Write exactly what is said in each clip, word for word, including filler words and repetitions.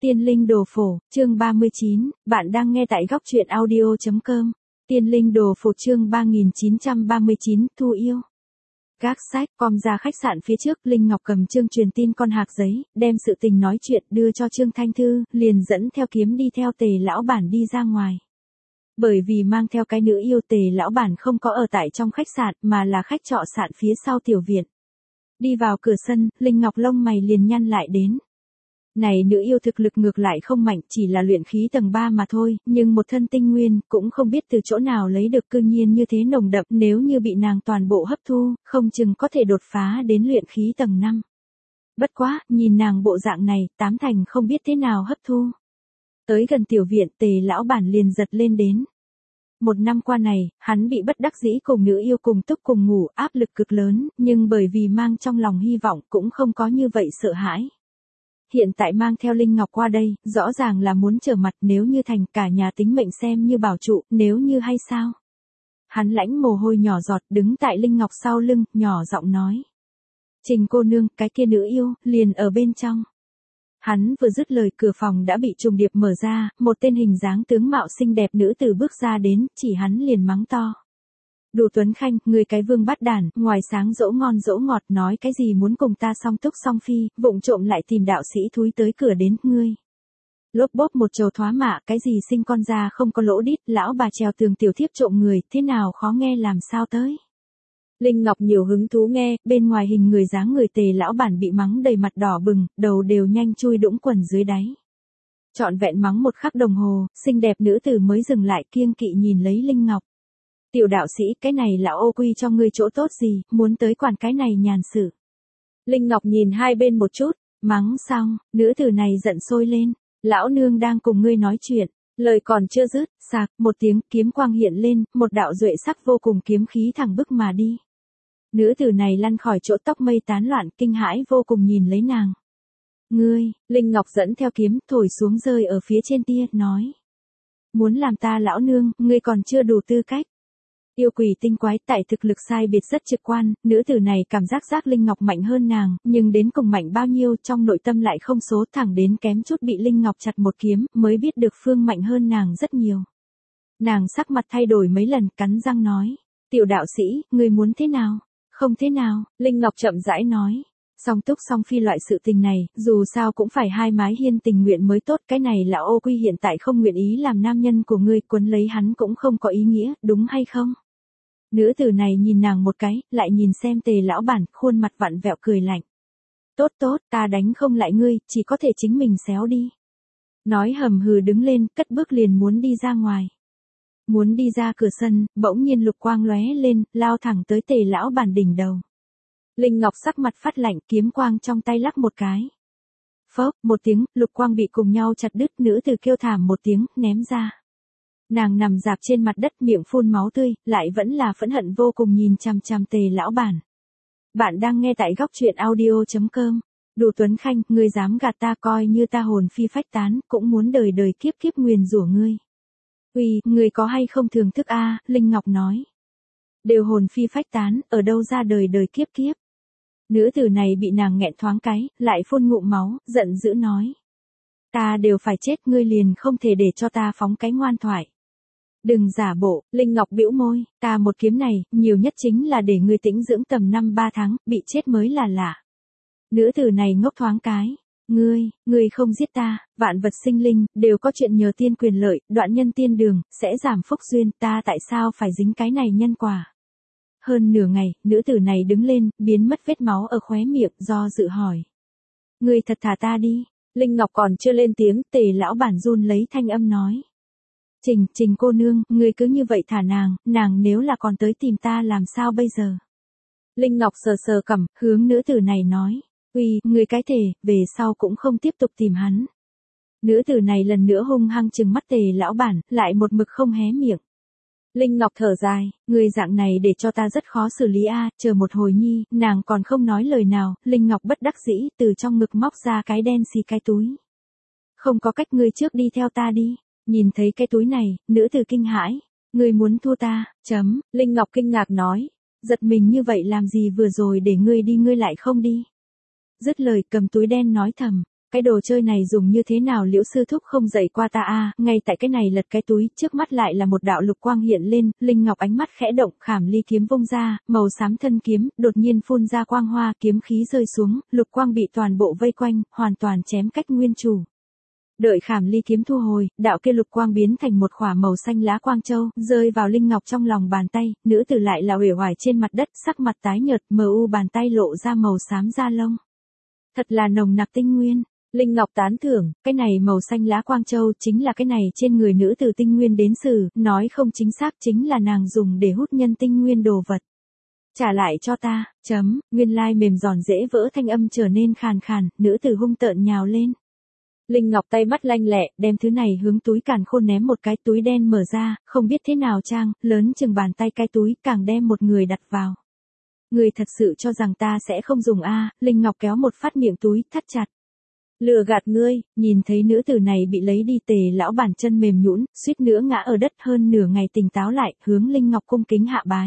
Tiên linh đồ phổ, chương ba mươi chín, bạn đang nghe tại góc truyện audio chấm com. Tiên linh đồ phổ chương ba nghìn chín trăm ba mươi chín, Thu yêu. Gác sách, com ra khách sạn phía trước, Linh Ngọc cầm chương truyền tin con hạc giấy, đem sự tình nói chuyện đưa cho Trương Thanh Thư, liền dẫn theo kiếm đi theo Tề lão bản đi ra ngoài. Bởi vì mang theo cái nữ yêu, Tề lão bản không có ở tại trong khách sạn, mà là khách trọ sạn phía sau tiểu viện. Đi vào cửa sân, Linh Ngọc lông mày liền nhăn lại đến. Này nữ yêu thực lực ngược lại không mạnh, chỉ là luyện khí tầng ba mà thôi, nhưng một thân tinh nguyên, cũng không biết từ chỗ nào lấy được, cư nhiên như thế nồng đậm, nếu như bị nàng toàn bộ hấp thu, không chừng có thể đột phá đến luyện khí tầng năm. Bất quá, nhìn nàng bộ dạng này, tám thành không biết thế nào hấp thu. Tới gần tiểu viện, Tề lão bản liền giật lên đến. Một năm qua này, hắn bị bất đắc dĩ cùng nữ yêu cùng túc cùng ngủ, áp lực cực lớn, nhưng bởi vì mang trong lòng hy vọng cũng không có như vậy sợ hãi. Hiện tại mang theo Linh Ngọc qua đây, rõ ràng là muốn trở mặt, nếu như thành, cả nhà tính mệnh xem như bảo trụ, nếu như hay sao. Hắn lãnh mồ hôi nhỏ giọt, đứng tại Linh Ngọc sau lưng, nhỏ giọng nói. Trình cô nương, cái kia nữ yêu, liền ở bên trong. Hắn vừa dứt lời, cửa phòng đã bị trùng điệp mở ra, một tên hình dáng tướng mạo xinh đẹp nữ tử bước ra đến, chỉ hắn liền mắng to. Đủ Tuấn Khanh, người cái vương bắt đản, ngoài sáng dỗ ngon dỗ ngọt, nói cái gì muốn cùng ta song túc song phi, vụng trộm lại tìm đạo sĩ thúi tới cửa đến, ngươi. Lốp bốp một trầu thoá mạ, cái gì sinh con ra không có lỗ đít, lão bà trèo tường tiểu thiếp trộm người, thế nào khó nghe làm sao tới. Linh Ngọc nhiều hứng thú nghe, bên ngoài hình người dáng người Tề lão bản bị mắng đầy mặt đỏ bừng, đầu đều nhanh chui đũng quần dưới đáy. Trọn vẹn mắng một khắc đồng hồ, xinh đẹp nữ tử mới dừng lại kiêng kỵ nhìn lấy Linh Ngọc. Tiểu đạo sĩ, cái này là ô quy cho ngươi chỗ tốt gì, muốn tới quản cái này nhàn sự. Linh Ngọc nhìn hai bên một chút, mắng xong, nữ tử này giận sôi lên, lão nương đang cùng ngươi nói chuyện, lời còn chưa dứt, sạc, một tiếng kiếm quang hiện lên, một đạo duệ sắc vô cùng kiếm khí thẳng bức mà đi. Nữ tử này lăn khỏi chỗ tóc mây tán loạn, kinh hãi vô cùng nhìn lấy nàng. Ngươi, Linh Ngọc dẫn theo kiếm, thổi xuống rơi ở phía trên tia, nói. Muốn làm ta lão nương, ngươi còn chưa đủ tư cách. Yêu quỷ tinh quái, tại thực lực sai biệt rất trực quan, nữ tử này cảm giác giác Linh Ngọc mạnh hơn nàng, nhưng đến cùng mạnh bao nhiêu trong nội tâm lại không số, thẳng đến kém chút bị Linh Ngọc chặt một kiếm, mới biết được phương mạnh hơn nàng rất nhiều. Nàng sắc mặt thay đổi mấy lần, cắn răng nói, tiểu đạo sĩ, ngươi muốn thế nào? Không thế nào, Linh Ngọc chậm rãi nói. Song túc song phi loại sự tình này, dù sao cũng phải hai mái hiên tình nguyện mới tốt, cái này là ô quy hiện tại không nguyện ý làm nam nhân của ngươi, quấn lấy hắn cũng không có ý nghĩa, đúng hay không? Nữ tử này nhìn nàng một cái, lại nhìn xem Tề lão bản, khuôn mặt vặn vẹo cười lạnh. Tốt tốt, ta đánh không lại ngươi, chỉ có thể chính mình xéo đi. Nói hầm hừ đứng lên, cất bước liền muốn đi ra ngoài. Muốn đi ra cửa sân, bỗng nhiên lục quang lóe lên, lao thẳng tới Tề lão bản đỉnh đầu. Linh Ngọc sắc mặt phát lạnh, kiếm quang trong tay lắc một cái. Phốc, một tiếng, lục quang bị cùng nhau chặt đứt, nữ tử kêu thảm một tiếng, ném ra. Nàng nằm dạp trên mặt đất, miệng phun máu tươi, lại vẫn là phẫn hận vô cùng nhìn chằm chằm Tề lão bản. Bạn đang nghe tại góc truyện audio chấm com. Đủ Tuấn Khanh, ngươi dám gạt ta, coi như ta hồn phi phách tán, cũng muốn đời đời kiếp kiếp nguyền rủa ngươi. Uy, ngươi có hay không thưởng thức a? Linh Ngọc nói. Đều hồn phi phách tán, ở đâu ra đời đời kiếp kiếp. Nữ tử này bị nàng nghẹn thoáng cái, lại phun ngụm máu, giận dữ nói. Ta đều phải chết, ngươi liền không thể để cho ta phóng cái ngoan thoại. Đừng giả bộ, Linh Ngọc bĩu môi, ta một kiếm này, nhiều nhất chính là để ngươi tĩnh dưỡng tầm năm ba tháng, bị chết mới là lạ. Nữ tử này ngốc thoáng cái. Ngươi, ngươi không giết ta, vạn vật sinh linh, đều có chuyện nhờ tiên quyền lợi, đoạn nhân tiên đường, sẽ giảm phúc duyên, ta tại sao phải dính cái này nhân quả. Hơn nửa ngày, nữ tử này đứng lên, biến mất vết máu ở khóe miệng, do dự hỏi. Ngươi thật thả ta đi. Linh Ngọc còn chưa lên tiếng, Tề lão bản run lấy thanh âm nói. Trình, Trình cô nương, ngươi cứ như vậy thả nàng, nàng nếu là còn tới tìm ta làm sao bây giờ? Linh Ngọc sờ sờ cằm, hướng nữ tử này nói. Uy, ngươi cái thể, về sau cũng không tiếp tục tìm hắn. Nữ tử này lần nữa hung hăng trừng mắt Tề lão bản, lại một mực không hé miệng. Linh Ngọc thở dài, người dạng này để cho ta rất khó xử lý a, chờ một hồi nhi, nàng còn không nói lời nào, Linh Ngọc bất đắc dĩ, từ trong ngực móc ra cái đen xì cái túi. Không có cách, ngươi trước đi theo ta đi. Nhìn thấy cái túi này, nữ tử kinh hãi, ngươi muốn thua ta, chấm, Linh Ngọc kinh ngạc nói, giật mình như vậy làm gì, vừa rồi để ngươi đi ngươi lại không đi. Dứt lời cầm túi đen nói thầm, cái đồ chơi này dùng như thế nào Liễu sư thúc không dạy qua ta a? Ngay tại cái này lật cái túi, trước mắt lại là một đạo lục quang hiện lên, Linh Ngọc ánh mắt khẽ động, khảm ly kiếm vung ra, màu xám thân kiếm, đột nhiên phun ra quang hoa, kiếm khí rơi xuống, lục quang bị toàn bộ vây quanh, hoàn toàn chém cách nguyên chủ. Đợi khảm ly kiếm thu hồi, đạo kia lục quang biến thành một khỏa màu xanh lá quang châu, rơi vào Linh Ngọc trong lòng bàn tay, nữ tử lại là uể oải trên mặt đất, sắc mặt tái nhợt, mờ u bàn tay lộ ra màu xám da lông. Thật là nồng nặc tinh nguyên. Linh Ngọc tán thưởng, cái này màu xanh lá quang châu chính là cái này trên người nữ từ tinh nguyên đến sử, nói không chính xác chính là nàng dùng để hút nhân tinh nguyên đồ vật. Trả lại cho ta, chấm, nguyên lai mềm giòn dễ vỡ thanh âm trở nên khàn khàn, nữ tử hung tợn nhào lên. Linh Ngọc tay mắt lanh lẹ, đem thứ này hướng túi càn khôn ném một cái túi đen mở ra, không biết thế nào trang, lớn chừng bàn tay cái túi, càng đem một người đặt vào. Người thật sự cho rằng ta sẽ không dùng a? Linh Ngọc kéo một phát miệng túi, thắt chặt. Lừa gạt ngươi, nhìn thấy nữ tử này bị lấy đi Tề lão bản chân mềm nhũn, suýt nữa ngã ở đất hơn nửa ngày tỉnh táo lại, hướng Linh Ngọc cung kính hạ bái.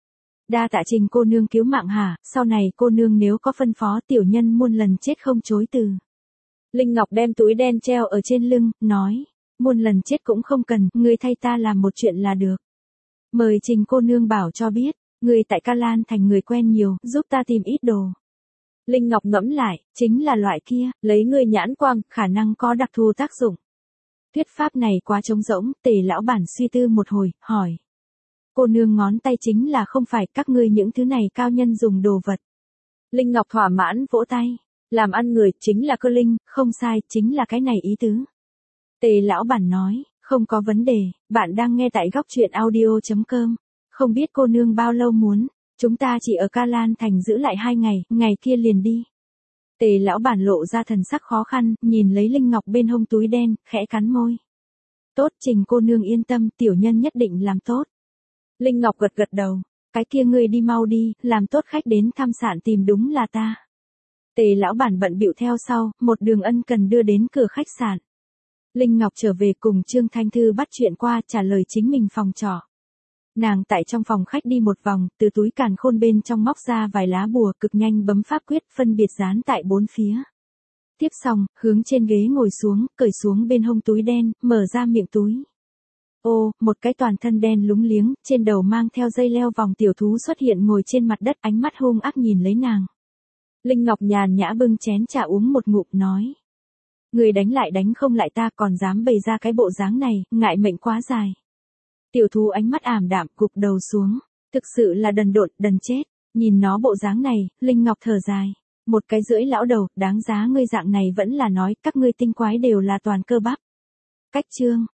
Đa tạ Trình cô nương cứu mạng hả, sau này cô nương nếu có phân phó tiểu nhân muôn lần chết không chối từ. Linh Ngọc đem túi đen treo ở trên lưng, nói, muôn lần chết cũng không cần, ngươi thay ta làm một chuyện là được. Mời Trình cô nương bảo cho biết, ngươi tại Ca Lan thành người quen nhiều, giúp ta tìm ít đồ. Linh Ngọc ngẫm lại, chính là loại kia, lấy ngươi nhãn quang, khả năng có đặc thù tác dụng. Thuyết pháp này quá trống rỗng, Tề lão bản suy tư một hồi, hỏi. Cô nương ngón tay chính là không phải các ngươi những thứ này cao nhân dùng đồ vật. Linh Ngọc thỏa mãn vỗ tay. Làm ăn người chính là cơ linh, không sai, chính là cái này ý tứ. Tề lão bản nói, không có vấn đề, bạn đang nghe tại góc truyện audio chấm com. Không biết cô nương bao lâu muốn, chúng ta chỉ ở Ca Lan thành giữ lại hai ngày, ngày kia liền đi. Tề lão bản lộ ra thần sắc khó khăn, nhìn lấy Linh Ngọc bên hông túi đen, khẽ cắn môi. Tốt Trình cô nương yên tâm, tiểu nhân nhất định làm tốt. Linh Ngọc gật gật đầu, cái kia ngươi đi mau đi, làm tốt khách đến thăm sạn tìm đúng là ta. Tề lão bản bận bịu theo sau, một đường ân cần đưa đến cửa khách sạn. Linh Ngọc trở về cùng Trương Thanh Thư bắt chuyện qua, trả lời chính mình phòng trọ. Nàng tại trong phòng khách đi một vòng, từ túi càn khôn bên trong móc ra vài lá bùa, cực nhanh bấm pháp quyết, phân biệt dán tại bốn phía. Tiếp xong, hướng trên ghế ngồi xuống, cởi xuống bên hông túi đen, mở ra miệng túi. Ô, một cái toàn thân đen lúng liếng, trên đầu mang theo dây leo vòng tiểu thú xuất hiện ngồi trên mặt đất, ánh mắt hung ác nhìn lấy nàng. Linh Ngọc nhàn nhã bưng chén trà uống một ngụm nói. Người đánh lại đánh không lại ta, còn dám bày ra cái bộ dáng này, ngại mệnh quá dài. Tiểu thú ánh mắt ảm đạm, gục đầu xuống, thực sự là đần độn, đần chết. Nhìn nó bộ dáng này, Linh Ngọc thở dài. Một cái rưỡi lão đầu, đáng giá ngươi dạng này vẫn là nói, các ngươi tinh quái đều là toàn cơ bắp. Cách chương.